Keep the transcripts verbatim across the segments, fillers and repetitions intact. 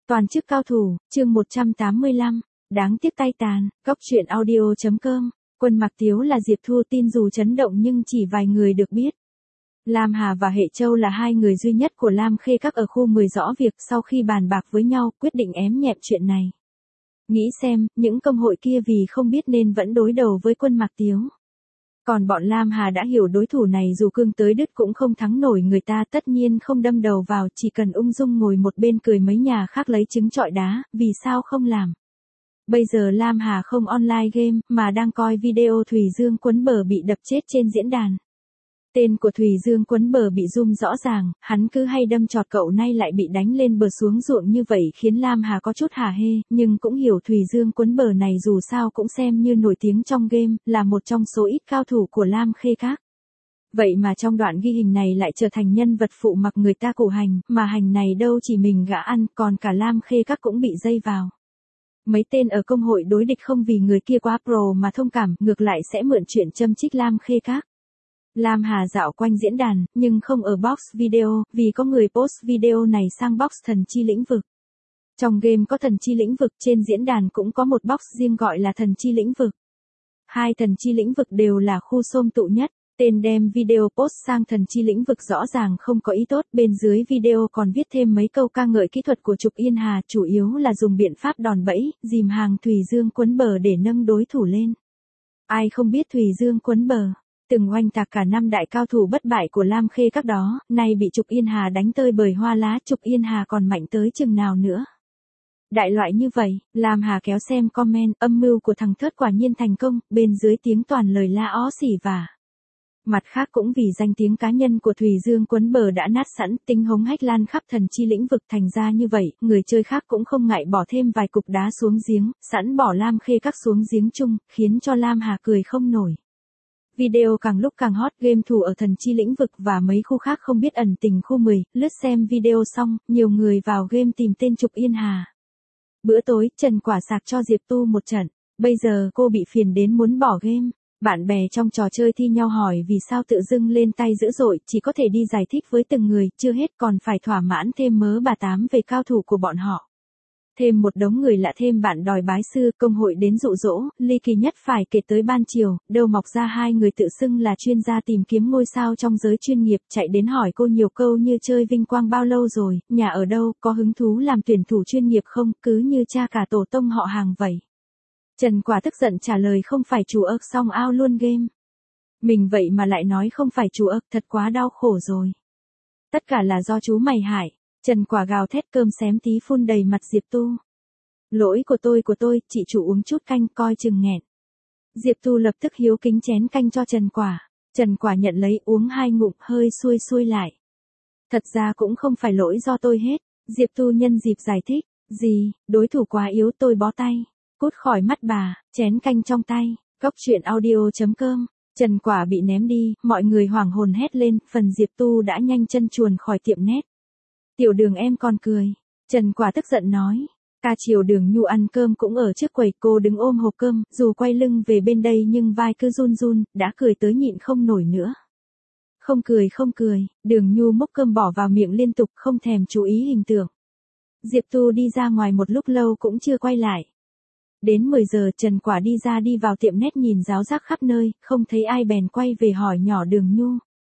Toàn chức cao thủ, chương một trăm tám mươi lăm, đáng tiếc tay tàn, góc truyện audio.com, Quân Mạc Tiếu là Diệp Thu tin dù chấn động nhưng chỉ vài người được biết. Lam Hà và Hệ Châu là hai người duy nhất của Lam Khê Các ở khu mười rõ việc sau khi bàn bạc với nhau quyết định ém nhẹm chuyện này. Nghĩ xem, những công hội kia vì không biết nên vẫn đối đầu với Quân Mạc Tiếu. Còn bọn Lam Hà đã hiểu đối thủ này dù cương tới đứt cũng không thắng nổi người ta, tất nhiên không đâm đầu vào, chỉ cần ung dung ngồi một bên cười mấy nhà khác lấy trứng trọi đá, vì sao không làm. Bây giờ Lam Hà không online game, mà đang coi video Thùy Dương Quấn Bờ bị đập chết trên diễn đàn. Tên của Thùy Dương Quấn Bờ bị zoom rõ ràng, hắn cứ hay đâm chọt cậu nay lại bị đánh lên bờ xuống ruộng như vậy khiến Lam Hà có chút hả hê, nhưng cũng hiểu Thùy Dương Quấn Bờ này dù sao cũng xem như nổi tiếng trong game, là một trong số ít cao thủ của Lam Khê Các. Vậy mà trong đoạn ghi hình này lại trở thành nhân vật phụ mặc người ta cổ hành, mà hành này đâu chỉ mình gã ăn, còn cả Lam Khê Các cũng bị dây vào. Mấy tên ở công hội đối địch không vì người kia quá pro mà thông cảm, ngược lại sẽ mượn chuyện châm chích Lam Khê Các. Lam Hà dạo quanh diễn đàn, nhưng không ở box video, vì có người post video này sang box thần chi lĩnh vực. Trong game có thần chi lĩnh vực, trên diễn đàn cũng có một box riêng gọi là thần chi lĩnh vực. Hai thần chi lĩnh vực đều là khu xôm tụ nhất. Tên đem video post sang thần chi lĩnh vực rõ ràng không có ý tốt, bên dưới video còn viết thêm mấy câu ca ngợi kỹ thuật của Trục Yên Hà, chủ yếu là dùng biện pháp đòn bẩy, dìm hàng Thùy Dương Quấn Bờ để nâng đối thủ lên. Ai không biết Thùy Dương Quấn Bờ, từng oanh tạc cả năm đại cao thủ bất bại của Lam Khê Các đó, nay bị Trục Yên Hà đánh tơi bời hoa lá, Trục Yên Hà còn mạnh tới chừng nào nữa. Đại loại như vậy, Lam Hà kéo xem comment, âm mưu của thằng Thớt quả nhiên thành công, bên dưới tiếng toàn lời la ó xỉ vả. Mặt khác cũng vì danh tiếng cá nhân của Thùy Dương Quấn Bờ đã nát sẵn, tính hống hách lan khắp thần chi lĩnh vực, thành ra như vậy, người chơi khác cũng không ngại bỏ thêm vài cục đá xuống giếng, sẵn bỏ Lam Khê Các xuống giếng chung, khiến cho Lam Hà cười không nổi. Video càng lúc càng hot, game thủ ở thần chi lĩnh vực và mấy khu khác không biết ẩn tình khu mười, lướt xem video xong, nhiều người vào game tìm tên Trục Yên Hà. Bữa tối, Trần Quả sạc cho Diệp Tu một trận, bây giờ cô bị phiền đến muốn bỏ game. Bạn bè trong trò chơi thi nhau hỏi vì sao tự dưng lên tay dữ dội, chỉ có thể đi giải thích với từng người, chưa hết còn phải thỏa mãn thêm mớ bà tám về cao thủ của bọn họ. Thêm một đống người lạ, thêm bạn đòi bái sư, công hội đến dụ dỗ, ly kỳ nhất phải kể tới ban chiều, đâu mọc ra hai người tự xưng là chuyên gia tìm kiếm ngôi sao trong giới chuyên nghiệp, chạy đến hỏi cô nhiều câu như chơi vinh quang bao lâu rồi, nhà ở đâu, có hứng thú làm tuyển thủ chuyên nghiệp không, cứ như cha cả tổ tông họ hàng vậy. Trần Quả tức giận trả lời không phải chủ ức, xong ao luôn game. Mình vậy mà lại nói không phải chủ ức, thật quá đau khổ rồi. Tất cả là do chú mày hại. Trần Quả gào thét, cơm xém tí phun đầy mặt Diệp Tu. Lỗi của tôi của tôi, chị chủ uống chút canh coi chừng nghẹn. Diệp Tu lập tức hiếu kính chén canh cho Trần Quả. Trần Quả nhận lấy uống hai ngụm, hơi xuôi xuôi lại. Thật ra cũng không phải lỗi do tôi hết. Diệp Tu nhân dịp giải thích. Gì, đối thủ quá yếu tôi bó tay. Cút khỏi mắt bà, chén canh trong tay, góc truyện audio.com, Trần Quả bị ném đi, mọi người hoảng hồn hét lên, phần Diệp Tu đã nhanh chân chuồn khỏi tiệm net. Tiểu Đường em còn cười, Trần Quả tức giận nói, ca chiều Đường Nhu ăn cơm cũng ở trước quầy, cô đứng ôm hộp cơm, dù quay lưng về bên đây nhưng vai cứ run run, đã cười tới nhịn không nổi nữa. Không cười không cười, Đường Nhu múc cơm bỏ vào miệng liên tục không thèm chú ý hình tượng. Diệp Tu đi ra ngoài một lúc lâu cũng chưa quay lại. Đến mười giờ Trần Quả đi ra đi vào tiệm net nhìn ráo rác khắp nơi, không thấy ai bèn quay về hỏi nhỏ Đường Nhu.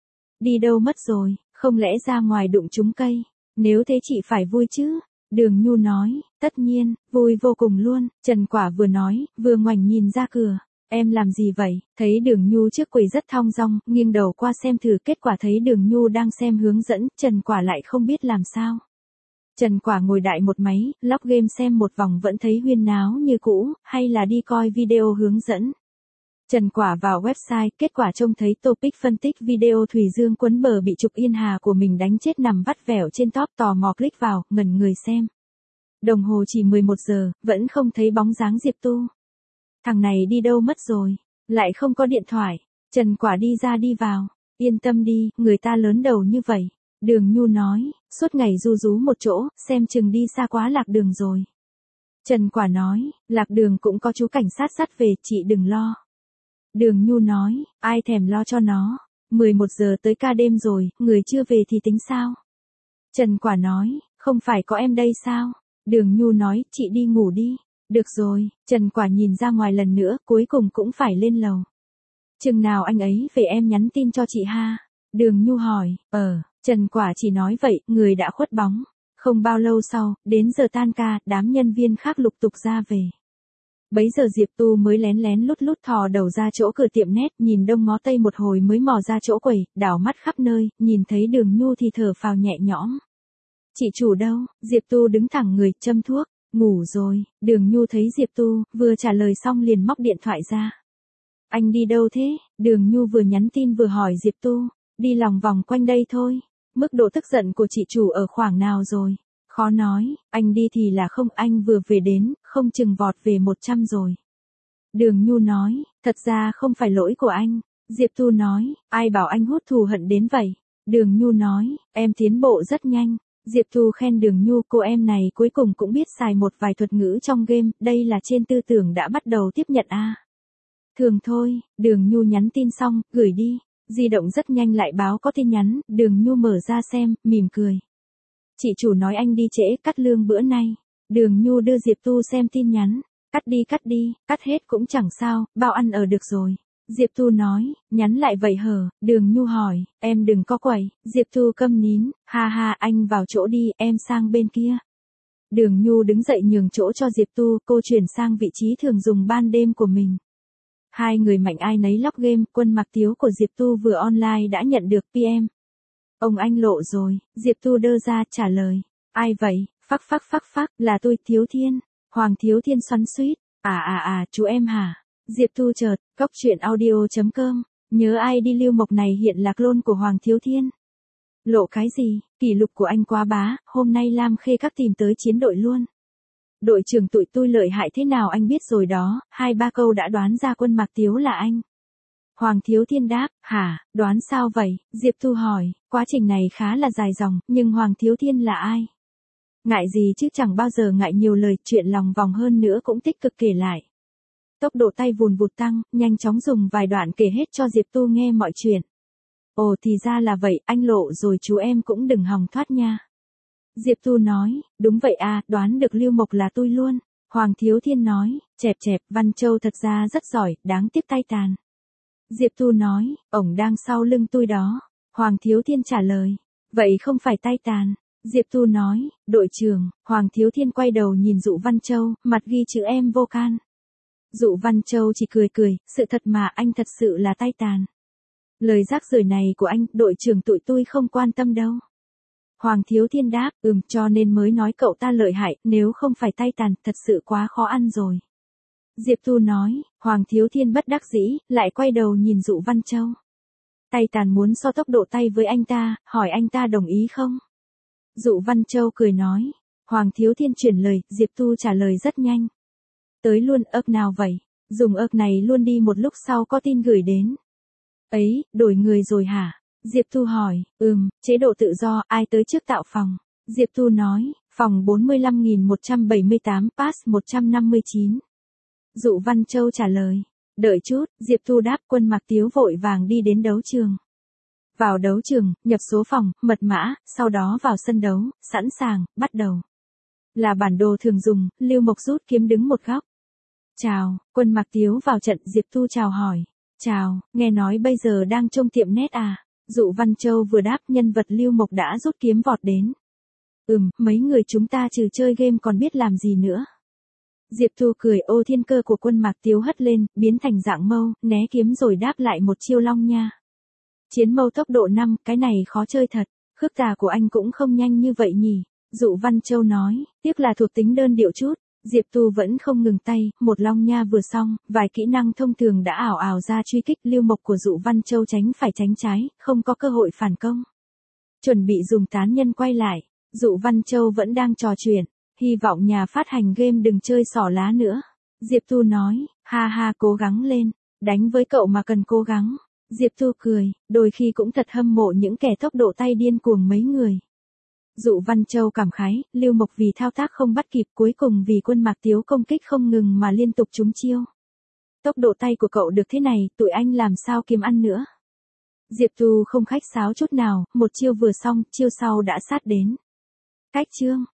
Đi đâu mất rồi, không lẽ ra ngoài đụng trúng cây, nếu thế chị phải vui chứ? Đường Nhu nói, tất nhiên, vui vô cùng luôn, Trần Quả vừa nói, vừa ngoảnh nhìn ra cửa. Em làm gì vậy? Thấy Đường Nhu trước quầy rất thong dong, nghiêng đầu qua xem thử, kết quả thấy Đường Nhu đang xem hướng dẫn, Trần Quả lại không biết làm sao. Trần Quả ngồi đại một máy, log game xem một vòng vẫn thấy huyên náo như cũ, hay là đi coi video hướng dẫn. Trần Quả vào website, kết quả trông thấy topic phân tích video Thùy Dương Quấn Bờ bị Trục Yên Hà của mình đánh chết nằm vắt vẻo trên top, tò mò click vào, ngẩn người xem. Đồng hồ chỉ mười một giờ, vẫn không thấy bóng dáng Diệp Tu. Thằng này đi đâu mất rồi, lại không có điện thoại. Trần Quả đi ra đi vào, yên tâm đi, người ta lớn đầu như vậy. Đường Nhu nói, suốt ngày ru rú một chỗ, xem chừng đi xa quá lạc đường rồi. Trần Quả nói, lạc đường cũng có chú cảnh sát dắt về, chị đừng lo. Đường Nhu nói, ai thèm lo cho nó, mười một giờ tới ca đêm rồi, người chưa về thì tính sao? Trần Quả nói, không phải có em đây sao? Đường Nhu nói, chị đi ngủ đi. Được rồi, Trần Quả nhìn ra ngoài lần nữa, cuối cùng cũng phải lên lầu. Chừng nào anh ấy về em nhắn tin cho chị ha. Đường Nhu hỏi, ờ, Trần Quả chỉ nói vậy, người đã khuất bóng. Không bao lâu sau, đến giờ tan ca, đám nhân viên khác lục tục ra về. Bấy giờ Diệp Tu mới lén lén lút lút thò đầu ra chỗ cửa tiệm nét, nhìn đông ngó tây một hồi mới mò ra chỗ quầy, đảo mắt khắp nơi, nhìn thấy Đường Nhu thì thở phào nhẹ nhõm. Chị chủ đâu? Diệp Tu đứng thẳng người, châm thuốc, ngủ rồi. Đường Nhu thấy Diệp Tu, vừa trả lời xong liền móc điện thoại ra. Anh đi đâu thế? Đường Nhu vừa nhắn tin vừa hỏi Diệp Tu, đi lòng vòng quanh đây thôi. Mức độ tức giận của chị chủ ở khoảng nào rồi? Khó nói, anh đi thì là không, anh vừa về đến, không chừng vọt về một trăm rồi. Đường Nhu nói, thật ra không phải lỗi của anh. Diệp Tu nói, ai bảo anh hút thù hận đến vậy? Đường Nhu nói, em tiến bộ rất nhanh. Diệp Tu khen Đường Nhu, cô em này cuối cùng cũng biết xài một vài thuật ngữ trong game, đây là trên tư tưởng đã bắt đầu tiếp nhận a. À. Thường thôi, Đường Nhu nhắn tin xong, gửi đi. Di động rất nhanh lại báo có tin nhắn, Đường Nhu mở ra xem, mỉm cười. Chị chủ nói anh đi trễ, cắt lương bữa nay. Đường Nhu đưa Diệp Tu xem tin nhắn. Cắt đi cắt đi, cắt hết cũng chẳng sao, bao ăn ở được rồi. Diệp Tu nói, nhắn lại vậy hở, Đường Nhu hỏi, em đừng có quậy. Diệp Tu câm nín, ha ha anh vào chỗ đi, em sang bên kia. Đường Nhu đứng dậy nhường chỗ cho Diệp Tu, cô chuyển sang vị trí thường dùng ban đêm của mình. Hai người mạnh ai nấy lóc game, Quân Mặc Tiếu của Diệp Tu vừa online đã nhận được pê em. Ông anh lộ rồi, Diệp Tu đơ ra trả lời. Ai vậy? Phắc phắc phắc phắc, là tôi Thiếu Thiên. Hoàng Thiếu Thiên xoắn xuýt. À à à, chú em hả? Diệp Tu chợt, cóc truyện audio chấm com. Nhớ ai đi Lưu Mộc này hiện là clone của Hoàng Thiếu Thiên. Lộ cái gì? Kỷ lục của anh quá bá, hôm nay Lam Khê các tìm tới chiến đội luôn. Đội trưởng tụi tôi lợi hại thế nào anh biết rồi đó, hai ba câu đã đoán ra Quân Mặc Tiếu là anh. Hoàng Thiếu Thiên đáp, hả, đoán sao vậy? Diệp Tu hỏi, quá trình này khá là dài dòng, nhưng Hoàng Thiếu Thiên là ai? Ngại gì chứ chẳng bao giờ ngại nhiều lời, chuyện lòng vòng hơn nữa cũng tích cực kể lại. Tốc độ tay vùn vụt tăng, nhanh chóng dùng vài đoạn kể hết cho Diệp Tu nghe mọi chuyện. Ồ thì ra là vậy, anh lộ rồi chú em cũng đừng hòng thoát nha. Diệp Tu nói, đúng vậy à, đoán được Lưu Mộc là tôi luôn. Hoàng Thiếu Thiên nói, chẹp chẹp, Văn Châu thật ra rất giỏi, đáng tiếc tay tàn. Diệp Tu nói, ổng đang sau lưng tôi đó. Hoàng Thiếu Thiên trả lời, vậy không phải tay tàn. Diệp Tu nói, đội trưởng. Hoàng Thiếu Thiên quay đầu nhìn Dụ Văn Châu, mặt ghi chữ em vô can. Dụ Văn Châu chỉ cười cười, sự thật mà anh thật sự là tay tàn. Lời rác rưởi này của anh, đội trưởng tụi tôi không quan tâm đâu. Hoàng Thiếu Thiên đáp, ừm, cho nên mới nói cậu ta lợi hại, nếu không phải tay tàn, thật sự quá khó ăn rồi. Diệp Tu nói, Hoàng Thiếu Thiên bất đắc dĩ, lại quay đầu nhìn Dụ Văn Châu. Tay tàn muốn so tốc độ tay với anh ta, hỏi anh ta đồng ý không? Dụ Văn Châu cười nói, Hoàng Thiếu Thiên chuyển lời, Diệp Tu trả lời rất nhanh. Tới luôn, ớc nào vậy? Dùng ớc này luôn đi, một lúc sau có tin gửi đến. Ấy, đổi người rồi hả? Diệp Tu hỏi, ừm, chế độ tự do, ai tới trước tạo phòng? Diệp Tu nói, phòng bốn mươi lăm nghìn một trăm bảy mươi tám, pass một trăm năm mươi chín. Dụ Văn Châu trả lời, đợi chút, Diệp Tu đáp. Quân Mặc Tiếu vội vàng đi đến đấu trường. Vào đấu trường, nhập số phòng, mật mã, sau đó vào sân đấu, sẵn sàng, bắt đầu. Là bản đồ thường dùng, Lưu Mộc rút kiếm đứng một góc. Chào, Quân Mặc Tiếu vào trận. Diệp Tu chào hỏi. Chào, nghe nói bây giờ đang trông tiệm nét à? Dụ Văn Châu vừa đáp, nhân vật Lưu Mộc đã rút kiếm vọt đến. Ừm, mấy người chúng ta trừ chơi game còn biết làm gì nữa. Diệp Tu cười, ô thiên cơ của Quân Mặc Tiếu hất lên, biến thành dạng mâu, né kiếm rồi đáp lại một chiêu long nha. Chiến mâu tốc độ năm, cái này khó chơi thật, khước tà của anh cũng không nhanh như vậy nhỉ. Dụ Văn Châu nói, tiếc là thuộc tính đơn điệu chút. Diệp Tu vẫn không ngừng tay, một long nha vừa xong, vài kỹ năng thông thường đã ảo ảo ra truy kích. Lưu Mộc của Dụ Văn Châu tránh phải tránh trái, không có cơ hội phản công. Chuẩn bị dùng tán nhân quay lại, Dụ Văn Châu vẫn đang trò chuyện, hy vọng nhà phát hành game đừng chơi xỏ lá nữa. Diệp Tu nói, ha ha cố gắng lên, đánh với cậu mà cần cố gắng. Diệp Tu cười, đôi khi cũng thật hâm mộ những kẻ tốc độ tay điên cuồng mấy người. Dụ Văn Châu cảm khái, Lưu Mộc vì thao tác không bắt kịp, cuối cùng vì Quân Mặc Tiếu công kích không ngừng mà liên tục trúng chiêu. Tốc độ tay của cậu được thế này, tụi anh làm sao kiếm ăn nữa. Diệp Tu không khách sáo chút nào, một chiêu vừa xong, chiêu sau đã sát đến. Cách chương